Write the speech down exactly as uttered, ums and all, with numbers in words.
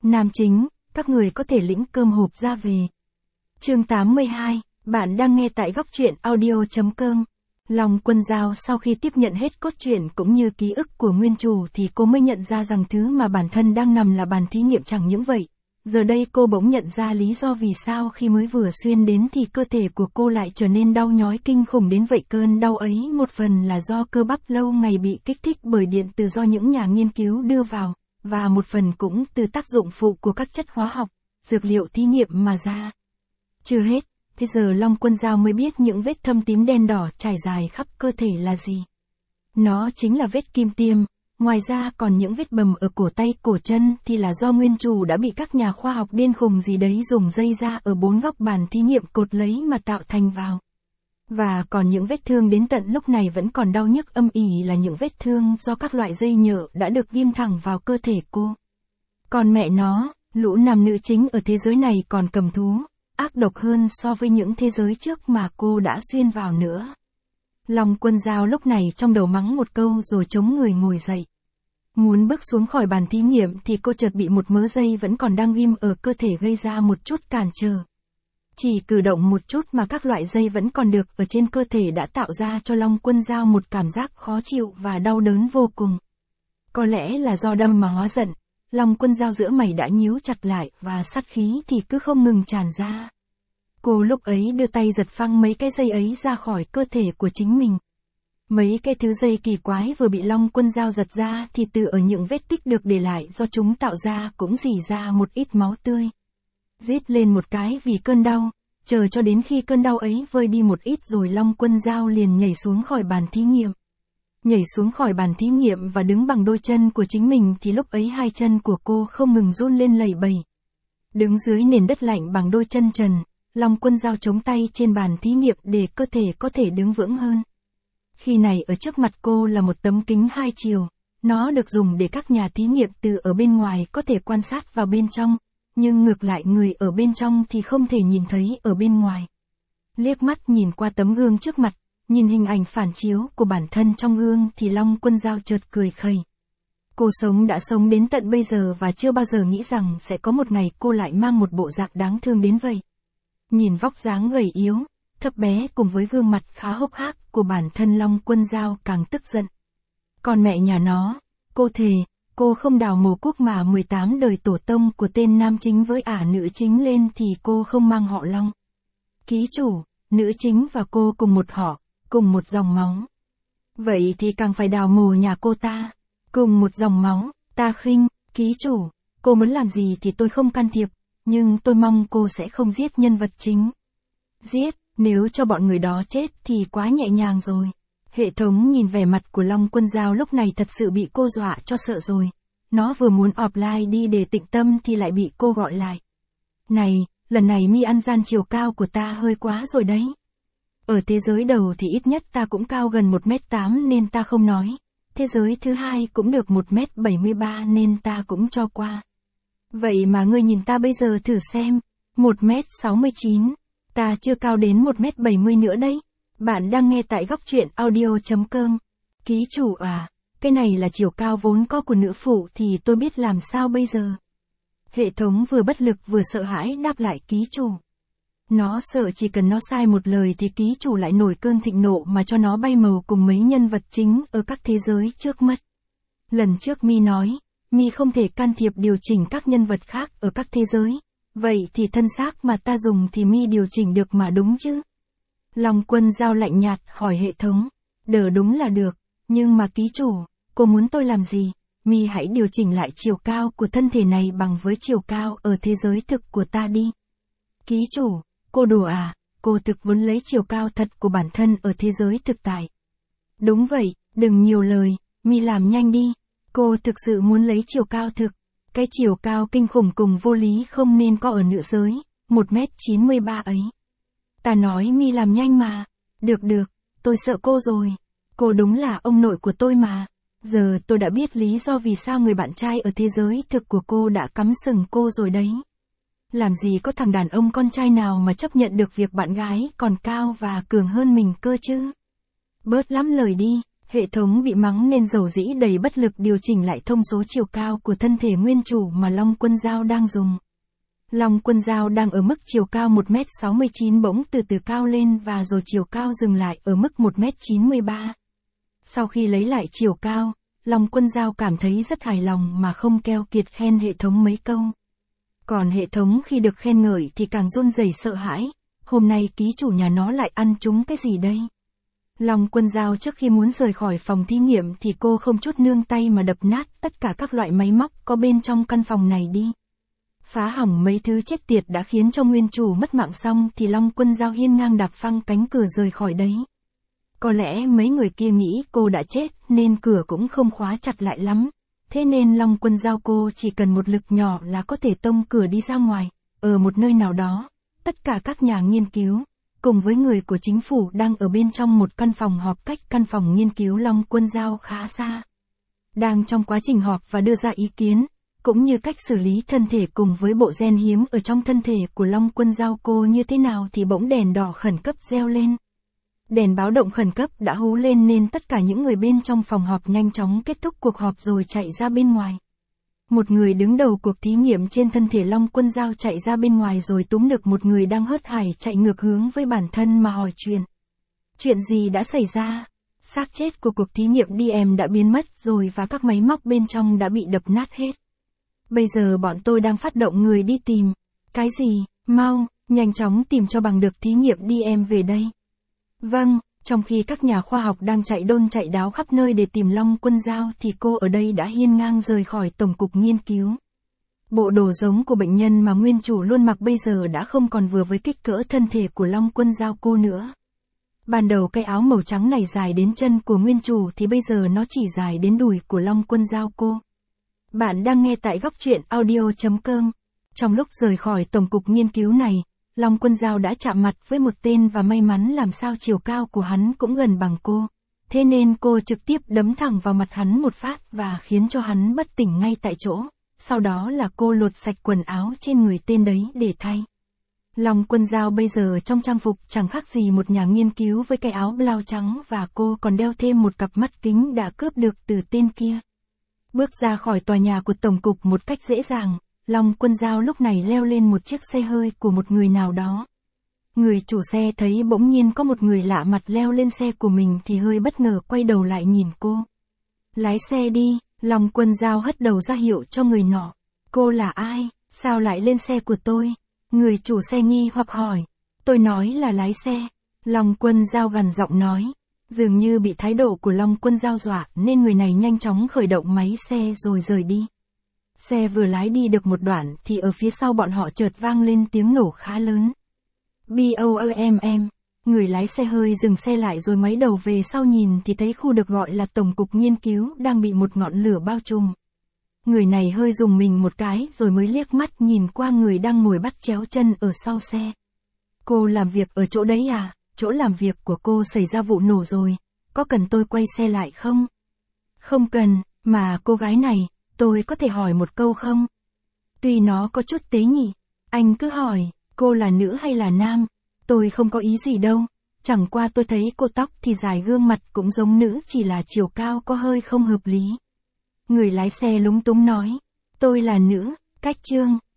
Nam chính, các người có thể lĩnh cơm hộp ra về. Chương tám mươi hai, bạn đang nghe tại góc truyện audio.com. Long Quân Dao sau khi tiếp nhận hết cốt truyện cũng như ký ức của nguyên chủ thì cô mới nhận ra rằng thứ mà bản thân đang nằm là bàn thí nghiệm chẳng những vậy. Giờ đây cô bỗng nhận ra lý do vì sao khi mới vừa xuyên đến thì cơ thể của cô lại trở nên đau nhói kinh khủng đến vậy. Cơn đau ấy một phần là do cơ bắp lâu ngày bị kích thích bởi điện từ do những nhà nghiên cứu đưa vào, và một phần cũng từ tác dụng phụ của các chất hóa học, dược liệu thí nghiệm mà ra. Chưa hết, thế giờ Long Quân Dao mới biết những vết thâm tím đen đỏ trải dài khắp cơ thể là gì. Nó chính là vết kim tiêm. Ngoài ra còn những vết bầm ở cổ tay cổ chân thì là do nguyên chủ đã bị các nhà khoa học điên khùng gì đấy dùng dây da ở bốn góc bàn thí nghiệm cột lấy mà tạo thành vào. Và còn những vết thương đến tận lúc này vẫn còn đau nhức âm ỉ là những vết thương do các loại dây nhựa đã được ghim thẳng vào cơ thể cô. Còn mẹ nó, lũ nam nữ chính ở thế giới này còn cầm thú, ác độc hơn so với những thế giới trước mà cô đã xuyên vào nữa. Long Quân Dao lúc này trong đầu mắng một câu rồi chống người ngồi dậy. Muốn bước xuống khỏi bàn thí nghiệm thì cô chợt bị một mớ dây vẫn còn đang ghim ở cơ thể gây ra một chút cản trở. Chỉ cử động một chút mà các loại dây vẫn còn được ở trên cơ thể đã tạo ra cho Long Quân Dao một cảm giác khó chịu và đau đớn vô cùng. Có lẽ là do đâm mà hóa giận, Long Quân Dao giữa mày đã nhíu chặt lại và sát khí thì cứ không ngừng tràn ra. Cô lúc ấy đưa tay giật phăng mấy cái dây ấy ra khỏi cơ thể của chính mình. Mấy cái thứ dây kỳ quái vừa bị Long Quân Dao giật ra thì từ ở những vết tích được để lại do chúng tạo ra cũng rỉ ra một ít máu tươi. Rít lên một cái vì cơn đau, chờ cho đến khi cơn đau ấy vơi đi một ít rồi Long Quân Dao liền nhảy xuống khỏi bàn thí nghiệm. Nhảy xuống khỏi bàn thí nghiệm và đứng bằng đôi chân của chính mình thì lúc ấy hai chân của cô không ngừng run lên lẩy bẩy. Đứng dưới nền đất lạnh bằng đôi chân trần, Long Quân Dao chống tay trên bàn thí nghiệm để cơ thể có thể đứng vững hơn. Khi này ở trước mặt cô là một tấm kính hai chiều, nó được dùng để các nhà thí nghiệm từ ở bên ngoài có thể quan sát vào bên trong, nhưng ngược lại người ở bên trong thì không thể nhìn thấy ở bên ngoài. Liếc mắt nhìn qua tấm gương trước mặt, nhìn hình ảnh phản chiếu của bản thân trong gương thì Long Quân Dao chợt cười khẩy. Cô sống đã sống đến tận bây giờ và chưa bao giờ nghĩ rằng sẽ có một ngày cô lại mang một bộ dạng đáng thương đến vậy. Nhìn vóc dáng gầy yếu, thấp bé cùng với gương mặt khá hốc hác của bản thân Long Quân Dao càng tức giận. Còn mẹ nhà nó, cô thề, cô không đào mồ cuốc mà mười tám đời tổ tông của tên nam chính với ả nữ chính lên thì cô không mang họ Long. Ký chủ, nữ chính và cô cùng một họ, cùng một dòng máu. Vậy thì càng phải đào mồ nhà cô ta, cùng một dòng máu, ta khinh, ký chủ, cô muốn làm gì thì tôi không can thiệp, nhưng tôi mong cô sẽ không giết nhân vật chính. Giết, nếu cho bọn người đó chết thì quá nhẹ nhàng rồi. Hệ thống nhìn vẻ mặt của Long Quân Dao lúc này thật sự bị cô dọa cho sợ rồi. Nó vừa muốn offline đi để tịnh tâm thì lại bị cô gọi lại. Này, lần này mi ăn gian chiều cao của ta hơi quá rồi đấy. Ở thế giới đầu thì ít nhất ta cũng cao gần một mét tám nên ta không nói. Thế giới thứ hai cũng được một mét bảy mươi ba nên ta cũng cho qua. Vậy mà ngươi nhìn ta bây giờ thử xem, một mét sáu mươi chín, ta chưa cao đến một mét bảy mươi nữa đấy. Bạn đang nghe tại góc truyện audio.com. Ký chủ à, cái này là chiều cao vốn có của nữ phụ thì tôi biết làm sao bây giờ. Hệ thống vừa bất lực vừa sợ hãi đáp lại ký chủ. Nó sợ chỉ cần nó sai một lời thì ký chủ lại nổi cơn thịnh nộ mà cho nó bay màu cùng mấy nhân vật chính ở các thế giới trước mất. Lần trước mi nói, mi không thể can thiệp điều chỉnh các nhân vật khác ở các thế giới. Vậy thì thân xác mà ta dùng thì mi điều chỉnh được mà đúng chứ? Long Quân Dao lạnh nhạt hỏi hệ thống. Đờ đúng là được, nhưng mà ký chủ, cô muốn tôi làm gì? Mi hãy điều chỉnh lại chiều cao của thân thể này bằng với chiều cao ở thế giới thực của ta đi. Ký chủ, cô đùa à, cô thực muốn lấy chiều cao thật của bản thân ở thế giới thực tại. Đúng vậy, đừng nhiều lời, mi làm nhanh đi. Cô thực sự muốn lấy chiều cao thực. Cái chiều cao kinh khủng cùng vô lý không nên có ở nữ giới, một mét chín mươi ba ấy. Ta nói mi làm nhanh mà. Được được, tôi sợ cô rồi. Cô đúng là ông nội của tôi mà. Giờ tôi đã biết lý do vì sao người bạn trai ở thế giới thực của cô đã cắm sừng cô rồi đấy. Làm gì có thằng đàn ông con trai nào mà chấp nhận được việc bạn gái còn cao và cường hơn mình cơ chứ. Bớt lắm lời đi, Hệ thống bị mắng nên dầu dĩ đầy bất lực điều chỉnh lại thông số chiều cao của thân thể nguyên chủ mà Long Quân Dao đang dùng. Long Quân Dao đang ở mức chiều cao một mét sáu mươi chín bỗng từ từ cao lên và rồi chiều cao dừng lại ở mức một mét chín mươi ba. Sau khi lấy lại chiều cao, Long Quân Dao cảm thấy rất hài lòng mà không keo kiệt khen hệ thống mấy câu. Còn hệ thống khi được khen ngợi thì càng run rẩy sợ hãi, hôm nay ký chủ nhà nó lại ăn trúng cái gì đây? Long Quân Dao trước khi muốn rời khỏi phòng thí nghiệm thì cô không chút nương tay mà đập nát tất cả các loại máy móc có bên trong căn phòng này đi. Phá hỏng mấy thứ chết tiệt đã khiến cho nguyên chủ mất mạng xong thì Long Quân Dao hiên ngang đạp phăng cánh cửa rời khỏi đấy. Có lẽ mấy người kia nghĩ cô đã chết nên cửa cũng không khóa chặt lại lắm. Thế nên Long Quân Dao cô chỉ cần một lực nhỏ là có thể tông cửa đi ra ngoài. Ở một nơi nào đó, tất cả các nhà nghiên cứu, cùng với người của chính phủ đang ở bên trong một căn phòng họp cách căn phòng nghiên cứu Long Quân Dao khá xa. Đang trong quá trình họp và đưa ra ý kiến, cũng như cách xử lý thân thể cùng với bộ gen hiếm ở trong thân thể của Long Quân Dao cô như thế nào thì bỗng đèn đỏ khẩn cấp reo lên. Đèn báo động khẩn cấp đã hú lên nên tất cả những người bên trong phòng họp nhanh chóng kết thúc cuộc họp rồi chạy ra bên ngoài. Một người đứng đầu cuộc thí nghiệm trên thân thể Long Quân Dao chạy ra bên ngoài rồi túm được một người đang hớt hải chạy ngược hướng với bản thân mà hỏi chuyện. Chuyện gì đã xảy ra? Xác chết của cuộc thí nghiệm đê em đã biến mất rồi và các máy móc bên trong đã bị đập nát hết. Bây giờ bọn tôi đang phát động người đi tìm. Cái gì? Mau, nhanh chóng tìm cho bằng được thí nghiệm đê em về đây. Vâng, trong khi các nhà khoa học đang chạy đôn chạy đáo khắp nơi để tìm Long Quân Dao thì cô ở đây đã hiên ngang rời khỏi tổng cục nghiên cứu. Bộ đồ giống của bệnh nhân mà nguyên chủ luôn mặc bây giờ đã không còn vừa với kích cỡ thân thể của Long Quân Dao cô nữa. Ban đầu cái áo màu trắng này dài đến chân của nguyên chủ thì bây giờ nó chỉ dài đến đùi của Long Quân Dao cô. Bạn đang nghe tại góc truyện audio chấm com. Trong lúc rời khỏi tổng cục nghiên cứu này, Long Quân Dao đã chạm mặt với một tên và may mắn làm sao chiều cao của hắn cũng gần bằng cô. Thế nên cô trực tiếp đấm thẳng vào mặt hắn một phát và khiến cho hắn bất tỉnh ngay tại chỗ. Sau đó là cô lột sạch quần áo trên người tên đấy để thay. Long Quân Dao bây giờ trong trang phục chẳng khác gì một nhà nghiên cứu với cái áo blau trắng và cô còn đeo thêm một cặp mắt kính đã cướp được từ tên kia. Bước ra khỏi tòa nhà của tổng cục một cách dễ dàng, Long Quân Dao lúc này leo lên một chiếc xe hơi của một người nào đó. Người chủ xe thấy bỗng nhiên có một người lạ mặt leo lên xe của mình thì hơi bất ngờ quay đầu lại nhìn cô. Lái xe đi, Long Quân Dao hất đầu ra hiệu cho người nọ. Cô là ai? Sao lại lên xe của tôi? Người chủ xe nghi hoặc hỏi. Tôi nói là lái xe. Long Quân Dao gằn giọng nói. Dường như bị thái độ của Long Quân Dao dọa nên người này nhanh chóng khởi động máy xe rồi rời đi. Xe vừa lái đi được một đoạn thì ở phía sau bọn họ chợt vang lên tiếng nổ khá lớn. BOOMM. Người lái xe hơi dừng xe lại rồi ngoái đầu về sau nhìn thì thấy khu được gọi là tổng cục nghiên cứu đang bị một ngọn lửa bao trùm. Người này hơi rùng mình một cái rồi mới liếc mắt nhìn qua người đang ngồi bắt chéo chân ở sau xe. Cô làm việc ở chỗ đấy à? Chỗ làm việc của cô xảy ra vụ nổ rồi, có cần tôi quay xe lại không? Không cần, mà cô gái này, tôi có thể hỏi một câu không? Tuy nó có chút tế nhị, anh cứ hỏi, cô là nữ hay là nam? Tôi không có ý gì đâu, chẳng qua tôi thấy cô tóc thì dài gương mặt cũng giống nữ chỉ là chiều cao có hơi không hợp lý. Người lái xe lúng túng nói, tôi là nữ, cách chương.